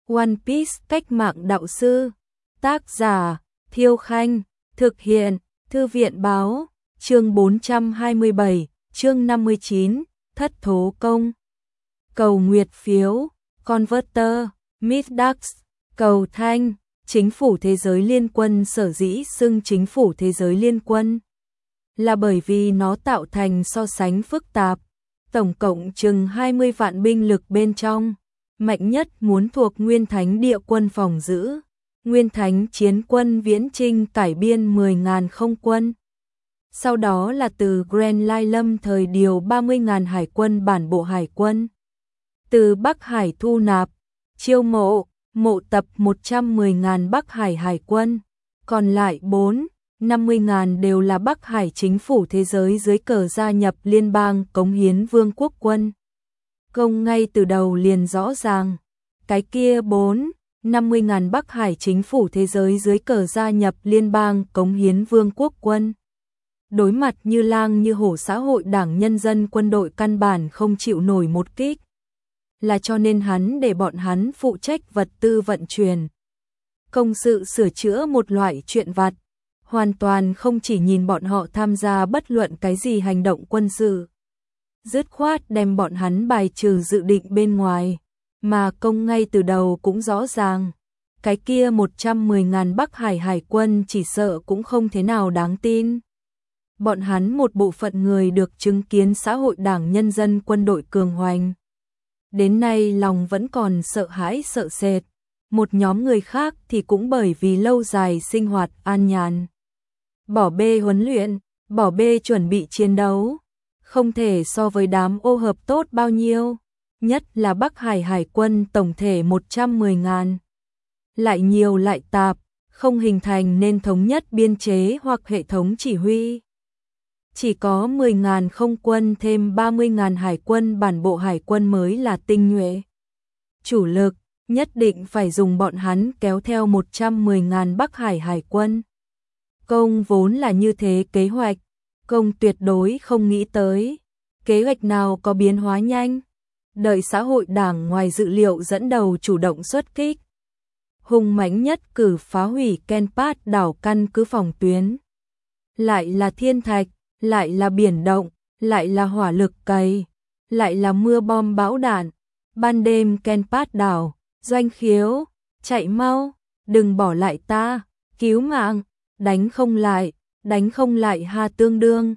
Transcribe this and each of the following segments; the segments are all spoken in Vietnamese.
One Piece cách mạng đạo sư. Tác giả Thiêu Khanh. Thực hiện Thư viện báo. Chương 427, chương 59, thất thố công. Cầu nguyệt phiếu, Converter, Midax, cầu thanh. Chính phủ thế giới liên quân sở dĩ xưng chính phủ thế giới liên quân là bởi vì nó tạo thành so sánh phức tạp, tổng cộng chừng 20 vạn binh lực bên trong, mạnh nhất muốn thuộc Nguyên Thánh địa quân phòng giữ, Nguyên Thánh chiến quân viễn trinh cải biên 10.000 không quân. Sau đó là từ Grand Lai Lâm thời điều 30.000 hải quân bản bộ hải quân. Từ Bắc Hải thu nạp, chiêu mộ tập 110.000 Bắc Hải hải quân, còn lại 50.000 đều là Bắc Hải chính phủ thế giới dưới cờ gia nhập liên bang cống hiến vương quốc quân. Công ngay từ đầu liền rõ ràng, cái kia 50.000 Bắc Hải chính phủ thế giới dưới cờ gia nhập liên bang cống hiến vương quốc quân. Đối mặt như lang như hổ xã hội đảng nhân dân quân đội căn bản không chịu nổi một kích. Là cho nên hắn để bọn hắn phụ trách vật tư vận chuyển. Công sự sửa chữa một loại chuyện vặt, hoàn toàn không chỉ nhìn bọn họ tham gia bất luận cái gì hành động quân sự. Dứt khoát đem bọn hắn bài trừ dự định bên ngoài, mà công ngay từ đầu cũng rõ ràng. Cái kia 110.000 Bắc Hải hải quân chỉ sợ cũng không thế nào đáng tin. Bọn hắn một bộ phận người được chứng kiến xã hội đảng nhân dân quân đội cường hoành. Đến nay lòng vẫn còn sợ hãi sợ sệt. Một nhóm người khác thì cũng bởi vì lâu dài sinh hoạt an nhàn. Bỏ bê huấn luyện, bỏ bê chuẩn bị chiến đấu. Không thể so với đám ô hợp tốt bao nhiêu. Nhất là Bắc Hải hải quân tổng thể 110.000. Lại nhiều lại tạp, không hình thành nên thống nhất biên chế hoặc hệ thống chỉ huy. Chỉ có 10.000 không quân thêm 30.000 hải quân bản bộ hải quân mới là tinh nhuệ. Chủ lực, nhất định phải dùng bọn hắn kéo theo 110.000 Bắc Hải hải quân. Công vốn là như thế kế hoạch, công tuyệt đối không nghĩ tới. Kế hoạch nào có biến hóa nhanh. Đợi xã hội đảng ngoài dự liệu dẫn đầu chủ động xuất kích. Hùng mãnh nhất cử phá hủy Kenpat đảo căn cứ phòng tuyến. Lại là thiên thạch, lại là biển động, lại là hỏa lực cày, lại là mưa bom bão đạn. Ban đêm Kenpat đảo, Doanh Khiếu, chạy mau, đừng bỏ lại ta, cứu mạng, đánh không lại ha tương đương.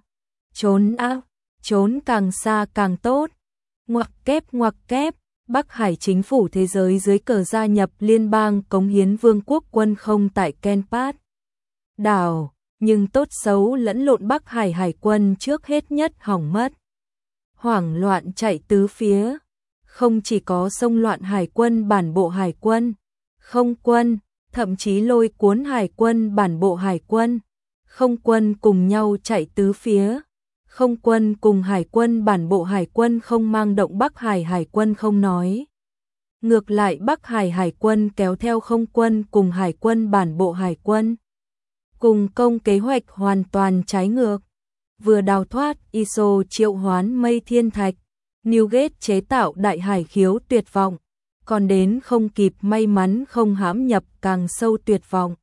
Trốn càng xa càng tốt. Ngoặc kép, Bắc Hải chính phủ thế giới dưới cờ gia nhập liên bang cống hiến vương quốc quân không tại Kenpat đảo. Nhưng tốt xấu lẫn lộn Bắc Hải hải quân trước hết nhất hỏng mất. Hoảng loạn chạy tứ phía. Không chỉ có xông loạn hải quân bản bộ hải quân, không quân, thậm chí lôi cuốn hải quân bản bộ hải quân. Không quân cùng nhau chạy tứ phía. Không quân cùng hải quân bản bộ hải quân không mang động Bắc Hải hải quân không nói. Ngược lại Bắc Hải hải quân kéo theo không quân cùng hải quân bản bộ hải quân. Cùng công kế hoạch hoàn toàn trái ngược. Vừa đào thoát ISO triệu hoán mây thiên thạch, Newgate chế tạo đại hải khiếu tuyệt vọng, còn đến không kịp may mắn không hãm nhập càng sâu tuyệt vọng.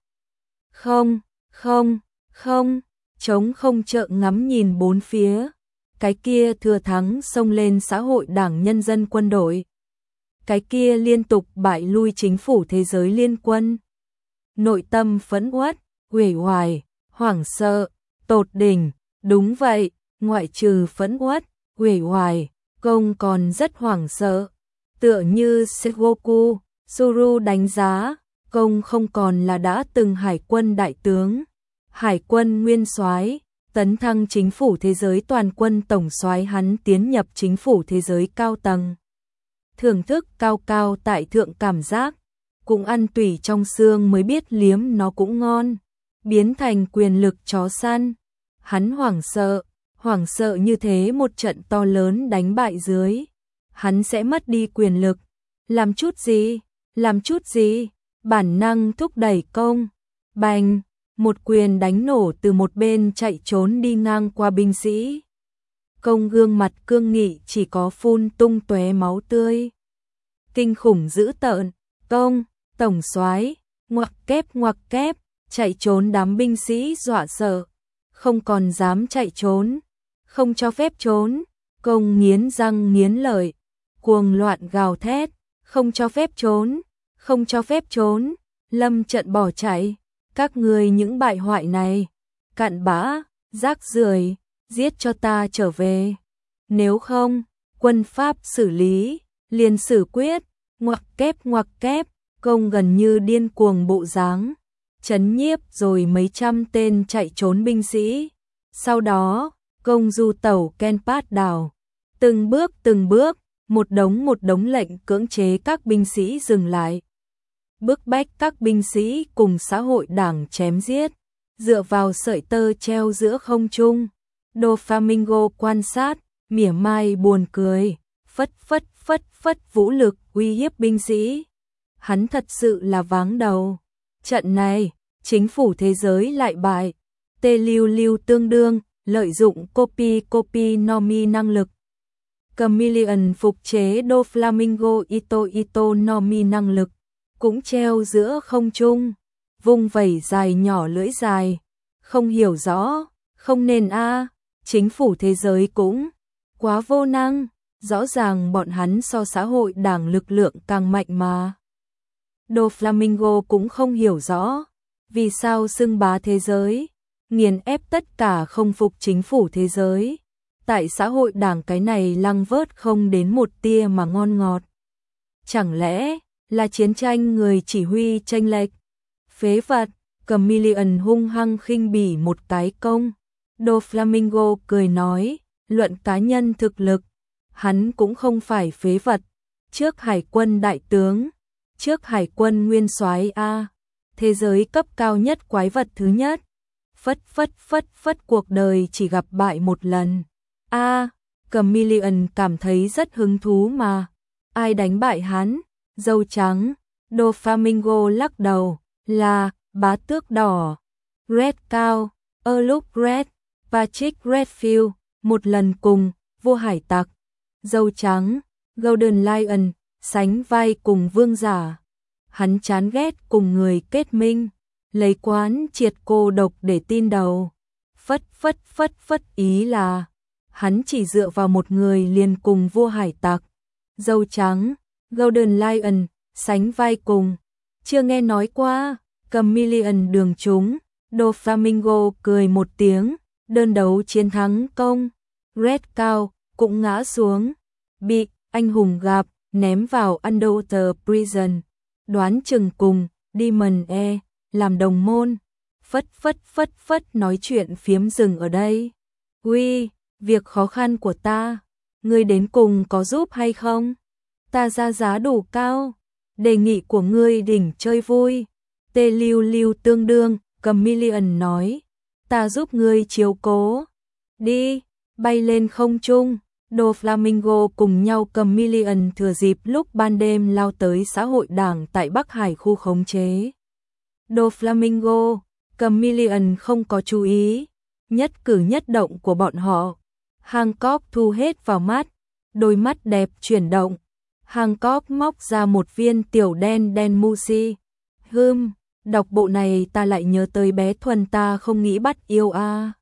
Không, trống không trợn ngắm nhìn bốn phía, cái kia thừa thắng xông lên xã hội đảng nhân dân quân đội. Cái kia liên tục bại lui chính phủ thế giới liên quân. Nội tâm phẫn uất, uể oải, hoảng sợ, tột đỉnh, đúng vậy, ngoại trừ phẫn uất, uể oải, công còn rất hoảng sợ. Tựa như Sengoku, Zuru đánh giá, công không còn là đã từng hải quân đại tướng, hải quân nguyên soái, tấn thăng chính phủ thế giới toàn quân tổng soái, hắn tiến nhập chính phủ thế giới cao tầng. Thưởng thức cao tại thượng cảm giác, cũng ăn tủy trong xương mới biết liếm nó cũng ngon. Biến thành quyền lực chó săn. Hắn hoảng sợ như thế một trận to lớn đánh bại dưới. Hắn sẽ mất đi quyền lực. Làm chút gì, bản năng thúc đẩy công. Bành, một quyền đánh nổ từ một bên chạy trốn đi ngang qua binh sĩ. Công gương mặt cương nghị chỉ có phun tung tóe máu tươi. Kinh khủng dữ tợn, Công, tổng soái, ngoặc kép, chạy trốn. Đám binh sĩ dọa sợ, không còn dám chạy trốn, không cho phép trốn. Công nghiến răng nghiến lợi, cuồng loạn gào thét, không cho phép trốn, không cho phép trốn. Lâm Trận bỏ chạy, các ngươi những bại hoại này, cặn bã, rác rưởi, giết cho ta trở về. Nếu không, quân pháp xử lý, liền xử quyết. Ngoặc kép, Công gần như điên cuồng bộ dáng, trấn nhiếp rồi mấy trăm tên chạy trốn binh sĩ. Sau đó, Công du tẩu Kenpat đảo, từng bước, một đống lệnh cưỡng chế các binh sĩ dừng lại. Bức bách các binh sĩ cùng xã hội đảng chém giết, dựa vào sợi tơ treo giữa không trung. Doflamingo quan sát, mỉa mai buồn cười, phất vũ lực uy hiếp binh sĩ. Hắn thật sự là váng đầu. Trận này, chính phủ thế giới lại bại. Tê Lưu tương đương, lợi dụng copy nomi năng lực. Chameleon phục chế Doflamingo ito nomi năng lực, cũng treo giữa không trung, vung vẩy dài nhỏ lưỡi dài. Không hiểu rõ, không nên chính phủ thế giới cũng quá vô năng, rõ ràng bọn hắn so xã hội đảng lực lượng càng mạnh mà. Doflamingo cũng không hiểu rõ, vì sao xưng bá thế giới, nghiền ép tất cả không phục chính phủ thế giới. Tại xã hội đảng cái này lăng vớt không đến một tia mà ngon ngọt. Chẳng lẽ là chiến tranh người chỉ huy chênh lệch? Phế vật, Chameleon hung hăng khinh bỉ một cái Công. Doflamingo cười nói, luận cá nhân thực lực, hắn cũng không phải phế vật. Trước hải quân đại tướng, trước hải quân nguyên soái thế giới cấp cao nhất quái vật thứ nhất. Phất cuộc đời chỉ gặp bại một lần. Chameleon cảm thấy rất hứng thú mà. Ai đánh bại hắn? Dâu trắng. Doflamingo lắc đầu, là bá tước đỏ. Red Cow, Luke Red, Patrick Redfield, một lần cùng vua hải tặc. Dâu trắng, Golden Lion, sánh vai cùng vương giả. Hắn chán ghét cùng người kết minh, lấy quán triệt cô độc để tin đầu. Phất ý là hắn chỉ dựa vào một người liền cùng vua hải tặc. Dâu trắng, Golden Lion, sánh vai cùng. Chưa nghe nói qua. Chameleon đường trúng. Doflamingo cười một tiếng, đơn đấu chiến thắng Công. Red Cow cũng ngã xuống, bị anh hùng gặp, ném vào Underwater Prison. Đoán chừng cùng Demon làm đồng môn. Phất nói chuyện phiếm dừng ở đây. Uy, việc khó khăn của ta, ngươi đến cùng có giúp hay không? Ta ra giá đủ cao, đề nghị của ngươi đỉnh chơi vui. Tê Lưu tương đương, Chameleon nói, ta giúp ngươi chiếu cố. Đi, bay lên không trung. Doflamingo cùng nhau Chameleon thừa dịp lúc ban đêm lao tới xã hội đảng tại Bắc Hải khu khống chế. Doflamingo, Chameleon không có chú ý, nhất cử nhất động của bọn họ. Hancock thu hết vào mắt, đôi mắt đẹp chuyển động. Hancock móc ra một viên tiểu đen Musi. Đọc bộ này ta lại nhớ tới bé Thuần ta không nghĩ bắt yêu